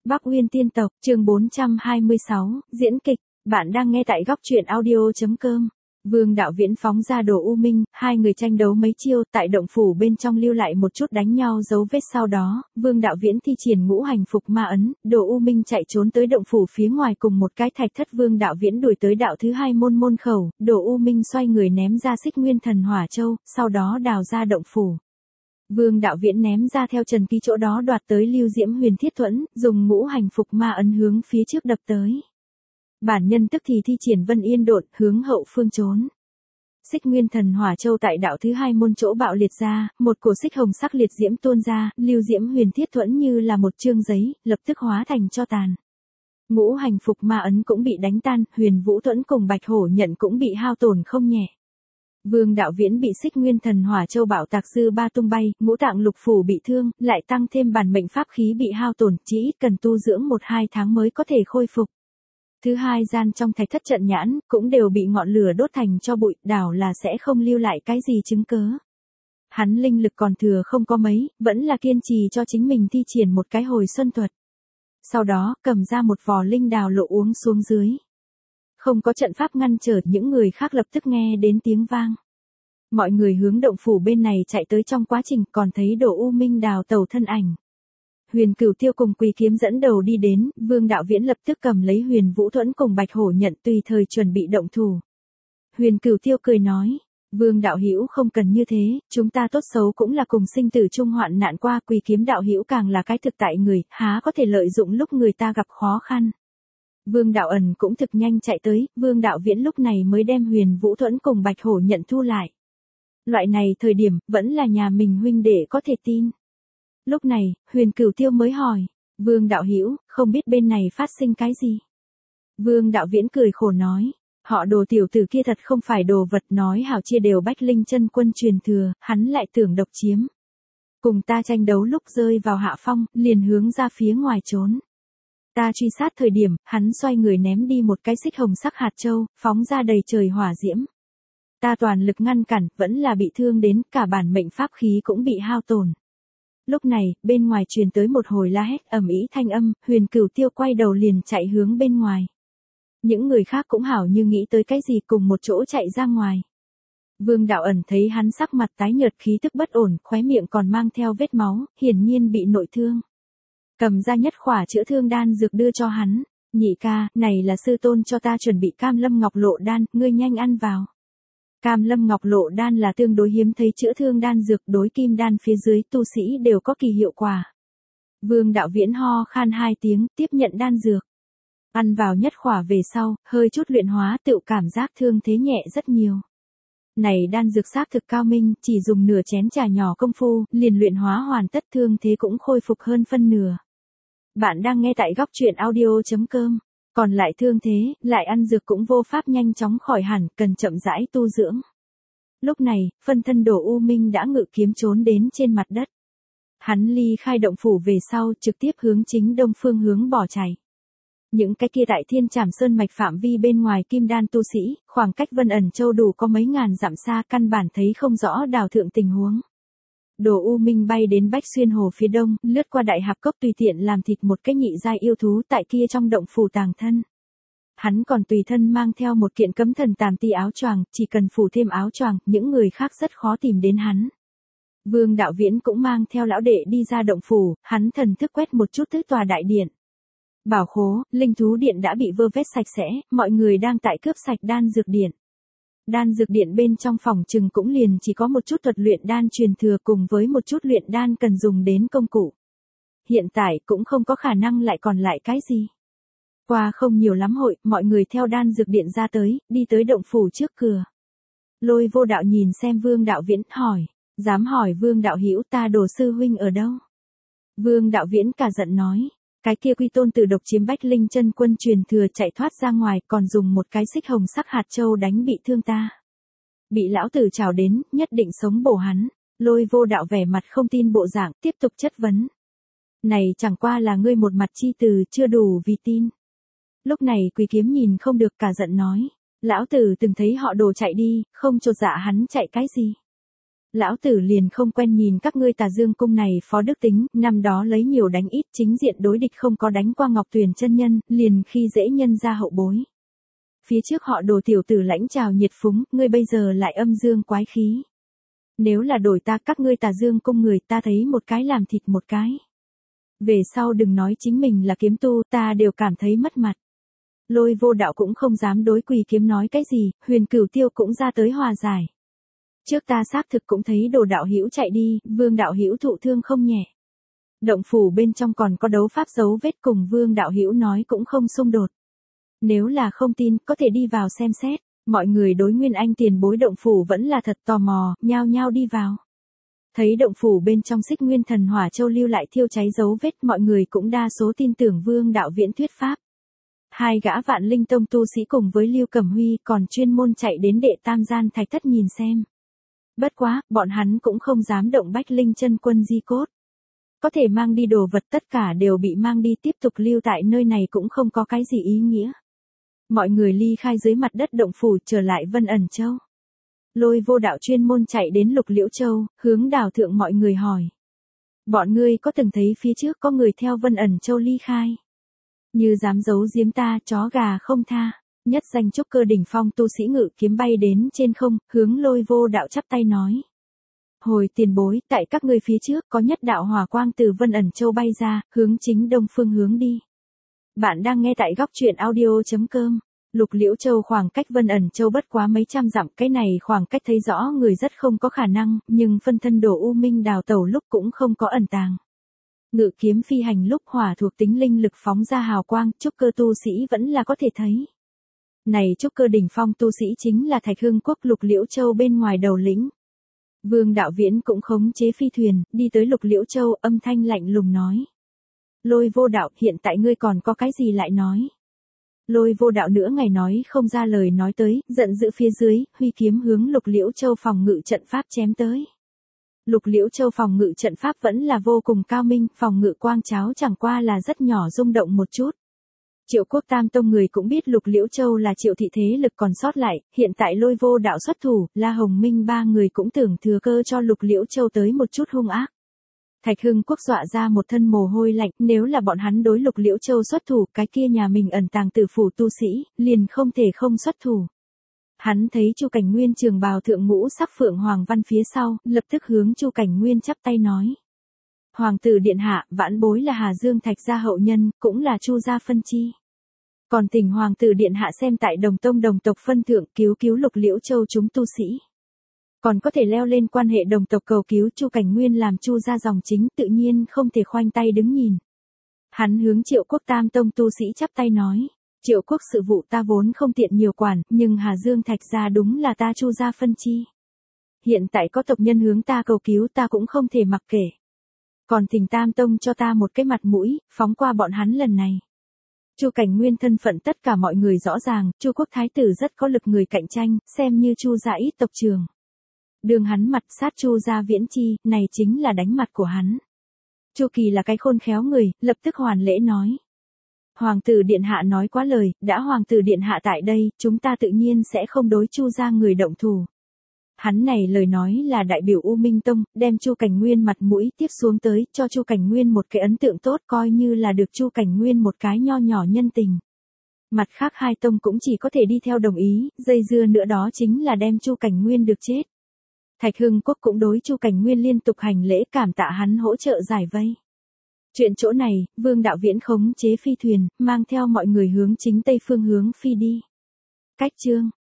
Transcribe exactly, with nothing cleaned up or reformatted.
Bắc Uyên tiên tộc, chương bốn trăm hai mươi sáu, diễn kịch, bạn đang nghe tại góc truyện audio.com. Vương Đạo Viễn phóng ra Đồ U Minh, hai người tranh đấu mấy chiêu, tại động phủ bên trong lưu lại một chút đánh nhau dấu vết, sau đó, Vương Đạo Viễn thi triển ngũ hành phục ma ấn, Đồ U Minh chạy trốn tới động phủ phía ngoài cùng một cái thạch thất, Vương Đạo Viễn đuổi tới đạo thứ hai môn môn khẩu, Đồ U Minh xoay người ném ra Xích Nguyên Thần Hỏa Châu, sau đó đào ra động phủ. Vương Đạo Viễn ném ra theo Trần Ký chỗ đó đoạt tới Lưu Diễm Huyền Thiết Thuẫn, dùng ngũ hành phục ma ấn hướng phía trước đập tới. Bản nhân tức thì thi triển Vân Yên Độn, hướng hậu phương trốn. Xích Nguyên Thần Hỏa Châu tại đạo thứ hai môn chỗ bạo liệt ra, một cổ xích hồng sắc liệt diễm tuôn ra, Lưu Diễm Huyền Thiết Thuẫn như là một chương giấy, lập tức hóa thành tro tàn. Ngũ hành phục ma ấn cũng bị đánh tan, Huyền Vũ Thuẫn cùng Bạch Hổ Nhận cũng bị hao tổn không nhẹ. Vương Đạo Viễn bị Xích Nguyên Thần Hỏa Châu bạo tạc dư ba tung bay, ngũ tạng lục phủ bị thương, lại tăng thêm bản mệnh pháp khí bị hao tổn, chỉ ít cần tu dưỡng một hai tháng mới có thể khôi phục. Thứ hai gian trong thạch thất trận nhãn, cũng đều bị ngọn lửa đốt thành cho bụi, đảo là sẽ không lưu lại cái gì chứng cớ. Hắn linh lực còn thừa không có mấy, vẫn là kiên trì cho chính mình thi triển một cái hồi xuân thuật. Sau đó, cầm ra một vò linh đào lộ uống xuống dưới. Không có trận pháp ngăn trở, những người khác lập tức nghe đến tiếng vang. Mọi người hướng động phủ bên này chạy tới, trong quá trình còn thấy Đồ U Minh đào tẩu thân ảnh. Huyền Cửu Tiêu cùng Quỳ Kiếm dẫn đầu đi đến, Vương Đạo Viễn lập tức cầm lấy Huyền Vũ Thuẫn cùng Bạch Hổ Nhận tùy thời chuẩn bị động thủ. Huyền Cửu Tiêu cười nói, Vương đạo hữu không cần như thế, chúng ta tốt xấu cũng là cùng sinh tử chung hoạn nạn qua, Quỳ Kiếm đạo hữu càng là cái thực tại người, há có thể lợi dụng lúc người ta gặp khó khăn. Vương Đạo Ẩn cũng thực nhanh chạy tới, Vương Đạo Viễn lúc này mới đem Huyền Vũ Thuẫn cùng Bạch Hổ Nhận thu lại. Loại này thời điểm, vẫn là nhà mình huynh đệ có thể tin. Lúc này, Huyền Cửu Tiêu mới hỏi, Vương đạo hữu, không biết bên này phát sinh cái gì? Vương Đạo Viễn cười khổ nói, họ Đồ tiểu tử kia thật không phải đồ vật, nói hảo chia đều Bách Linh chân quân truyền thừa, hắn lại tưởng độc chiếm. Cùng ta tranh đấu lúc rơi vào hạ phong, liền hướng ra phía ngoài trốn. Ta truy sát thời điểm, hắn xoay người ném đi một cái xích hồng sắc hạt châu, phóng ra đầy trời hỏa diễm. Ta toàn lực ngăn cản, vẫn là bị thương đến, cả bản mệnh pháp khí cũng bị hao tổn. Lúc này, bên ngoài truyền tới một hồi la hét ầm ĩ thanh âm, Huyền Cửu Tiêu quay đầu liền chạy hướng bên ngoài. Những người khác cũng hảo như nghĩ tới cái gì cùng một chỗ chạy ra ngoài. Vương Đạo Ẩn thấy hắn sắc mặt tái nhợt, khí tức bất ổn, khóe miệng còn mang theo vết máu, hiển nhiên bị nội thương. Cầm ra nhất khỏa chữa thương đan dược đưa cho hắn, nhị ca, này là sư tôn cho ta chuẩn bị Cam Lâm Ngọc Lộ đan, ngươi nhanh ăn vào. Cam Lâm Ngọc Lộ đan là tương đối hiếm thấy chữa thương đan dược, đối kim đan phía dưới tu sĩ đều có kỳ hiệu quả. Vương Đạo Viễn ho khan hai tiếng, tiếp nhận đan dược. Ăn vào nhất khỏa về sau, hơi chút luyện hóa tự cảm giác thương thế nhẹ rất nhiều. Này đan dược xác thực cao minh, chỉ dùng nửa chén trà nhỏ công phu, liền luyện hóa hoàn tất, thương thế cũng khôi phục hơn phân nửa. Bạn đang nghe tại góc truyện audio.com. Còn lại thương thế, lại ăn dược cũng vô pháp nhanh chóng khỏi hẳn, cần chậm rãi tu dưỡng. Lúc này, phân thân Đồ U Minh đã ngự kiếm trốn đến trên mặt đất. Hắn ly khai động phủ về sau, trực tiếp hướng chính đông phương hướng bỏ chạy. Những cái kia tại Thiên Trảm Sơn mạch phạm vi bên ngoài kim đan tu sĩ, khoảng cách Vân Ẩn Châu đủ có mấy ngàn dặm xa, căn bản thấy không rõ đào thượng tình huống. Đồ U Minh bay đến Bách Xuyên Hồ phía đông, lướt qua Đại Hạp Cốc tùy tiện làm thịt một cái nhị giai yêu thú tại kia trong động phủ tàng thân. Hắn còn tùy thân mang theo một kiện cấm thần tàm ti áo choàng, chỉ cần phủ thêm áo choàng, những người khác rất khó tìm đến hắn. Vương Đạo Viễn cũng mang theo lão đệ đi ra động phủ, hắn thần thức quét một chút tứ tòa đại điện. Bảo khố, linh thú điện đã bị vơ vét sạch sẽ, mọi người đang tại cướp sạch đan dược điện. Đan dược điện bên trong phòng trừng cũng liền chỉ có một chút thuật luyện đan truyền thừa cùng với một chút luyện đan cần dùng đến công cụ. Hiện tại cũng không có khả năng lại còn lại cái gì. Qua không nhiều lắm hội, mọi người theo đan dược điện ra tới, đi tới động phủ trước cửa. Lôi Vô Đạo nhìn xem Vương Đạo Viễn, hỏi, dám hỏi Vương đạo hữu ta Đồ sư huynh ở đâu? Vương Đạo Viễn cả giận nói, cái kia quy tôn tử độc chiếm Bách Linh chân quân truyền thừa chạy thoát ra ngoài, còn dùng một cái xích hồng sắc hạt châu đánh bị thương ta. Bị lão tử chào đến, nhất định sống bổ hắn. Lôi Vô Đạo vẻ mặt không tin bộ dạng, tiếp tục chất vấn. Này chẳng qua là ngươi một mặt chi từ, chưa đủ vì tin. Lúc này Quỳ Kiếm nhìn không được cả giận nói, lão tử từng thấy họ Đồ chạy đi, không chột dạ hắn chạy cái gì. Lão tử liền không quen nhìn các ngươi Tà Dương cung này phó đức tính, năm đó lấy nhiều đánh ít, chính diện đối địch không có đánh qua Ngọc Tuyền chân nhân, liền khi dễ nhân ra hậu bối. Phía trước họ Đồ tiểu tử lãnh trào nhiệt phúng, ngươi bây giờ lại âm dương quái khí. Nếu là đổi ta, các ngươi Tà Dương cung người, ta thấy một cái làm thịt một cái. Về sau đừng nói chính mình là kiếm tu, ta đều cảm thấy mất mặt. Lôi Vô Đạo cũng không dám đối Quỳ Kiếm nói cái gì, Huyền Cửu Tiêu cũng ra tới hòa giải. Trước ta xác thực cũng thấy Đồ đạo hữu chạy đi, Vương đạo hữu thụ thương không nhẹ. Động phủ bên trong còn có đấu pháp dấu vết, cùng Vương đạo hữu nói cũng không xung đột. Nếu là không tin, có thể đi vào xem xét. Mọi người đối Nguyên Anh tiền bối động phủ vẫn là thật tò mò, nhao nhao đi vào. Thấy động phủ bên trong Xích Nguyên Thần Hỏa Châu lưu lại thiêu cháy dấu vết, mọi người cũng đa số tin tưởng Vương đạo viễn thuyết pháp. Hai gã Vạn Linh Tông tu sĩ cùng với Lưu Cẩm Huy còn chuyên môn chạy đến Đệ Tam Gian Thạch Thất nhìn xem. Bất quá, bọn hắn cũng không dám động Bách Linh Chân Quân di cốt. Có thể mang đi đồ vật tất cả đều bị mang đi, tiếp tục lưu tại nơi này cũng không có cái gì ý nghĩa. Mọi người ly khai dưới mặt đất động phủ trở lại Vân Ẩn Châu. Lôi Vô Đạo chuyên môn chạy đến Lục Liễu Châu, hướng đảo thượng mọi người hỏi. Bọn ngươi có từng thấy phía trước có người theo Vân Ẩn Châu ly khai? Như dám giấu giếm ta, chó gà không tha. Nhất danh trúc cơ đỉnh phong tu sĩ ngự kiếm bay đến trên không, hướng Lôi Vô Đạo chắp tay nói. Hồi tiền bối, tại các ngươi phía trước có nhất đạo hỏa quang từ Vân Ẩn Châu bay ra, hướng chính đông phương hướng đi. Bạn đang nghe tại góc truyện audio chấm com. Lục Liễu Châu khoảng cách Vân Ẩn Châu bất quá mấy trăm dặm, cái này khoảng cách thấy rõ người rất không có khả năng, nhưng phân thân Đồ U Minh đào tẩu lúc cũng không có ẩn tàng. Ngự kiếm phi hành lúc hỏa thuộc tính linh lực phóng ra hào quang, trúc cơ tu sĩ vẫn là có thể thấy. Này trúc cơ đỉnh phong tu sĩ chính là Thạch Hưng Quốc Lục Liễu Châu bên ngoài đầu lĩnh. Vương đạo viễn cũng khống chế phi thuyền, đi tới Lục Liễu Châu, âm thanh lạnh lùng nói. Lôi Vô Đạo, hiện tại ngươi còn có cái gì lại nói? Lôi Vô Đạo nữa ngày nói không ra lời nói tới, giận dữ phía dưới, huy kiếm hướng Lục Liễu Châu phòng ngự trận pháp chém tới. Lục Liễu Châu phòng ngự trận pháp vẫn là vô cùng cao minh, phòng ngự quang cháo chẳng qua là rất nhỏ rung động một chút. Triệu Quốc Tam Tông người cũng biết Lục Liễu Châu là Triệu thị thế lực còn sót lại, hiện tại Lôi Vô Đạo xuất thủ, La Hồng Minh ba người cũng tưởng thừa cơ cho Lục Liễu Châu tới một chút hung ác. Thạch Hưng Quốc dọa ra một thân mồ hôi lạnh, nếu là bọn hắn đối Lục Liễu Châu xuất thủ, cái kia nhà mình ẩn tàng tử phủ tu sĩ, liền không thể không xuất thủ. Hắn thấy Chu Cảnh Nguyên trường bào thượng ngũ sắc phượng hoàng văn phía sau, lập tức hướng Chu Cảnh Nguyên chắp tay nói. Hoàng tử điện hạ, vãn bối là Hà Dương Thạch gia hậu nhân, cũng là Chu gia phân chi. Còn tình hoàng tử điện hạ xem tại đồng tông đồng tộc phân thượng cứu cứu Lục Liễu Châu chúng tu sĩ. Còn có thể leo lên quan hệ đồng tộc cầu cứu Chu Cảnh Nguyên làm Chu gia dòng chính, tự nhiên không thể khoanh tay đứng nhìn. Hắn hướng Triệu Quốc Tam Tông tu sĩ chắp tay nói. Triệu Quốc sự vụ ta vốn không tiện nhiều quản, nhưng Hà Dương Thạch gia đúng là ta Chu gia phân chi. Hiện tại có tộc nhân hướng ta cầu cứu, ta cũng không thể mặc kệ. Còn thỉnh Tam Tông cho ta một cái mặt mũi, phóng qua bọn hắn lần này. Chu Cảnh Nguyên thân phận tất cả mọi người rõ ràng, Chu Quốc thái tử rất có lực người cạnh tranh, xem như Chu gia ít tộc trường. Đường hắn mặt sát Chu gia Viễn Chi, này chính là đánh mặt của hắn. Chu Kỳ là cái khôn khéo người, lập tức hoàn lễ nói. Hoàng tử điện hạ nói quá lời, đã hoàng tử điện hạ tại đây, chúng ta tự nhiên sẽ không đối Chu gia người động thủ. Hắn này lời nói là đại biểu U Minh Tông, đem Chu Cảnh Nguyên mặt mũi tiếp xuống tới, cho Chu Cảnh Nguyên một cái ấn tượng tốt, coi như là được Chu Cảnh Nguyên một cái nho nhỏ nhân tình. Mặt khác hai tông cũng chỉ có thể đi theo đồng ý, dây dưa nữa đó chính là đem Chu Cảnh Nguyên được chết. Thạch Hưng Quốc cũng đối Chu Cảnh Nguyên liên tục hành lễ cảm tạ hắn hỗ trợ giải vây. Chuyện chỗ này, Vương đạo viễn khống chế phi thuyền, mang theo mọi người hướng chính tây phương hướng phi đi. Cách chương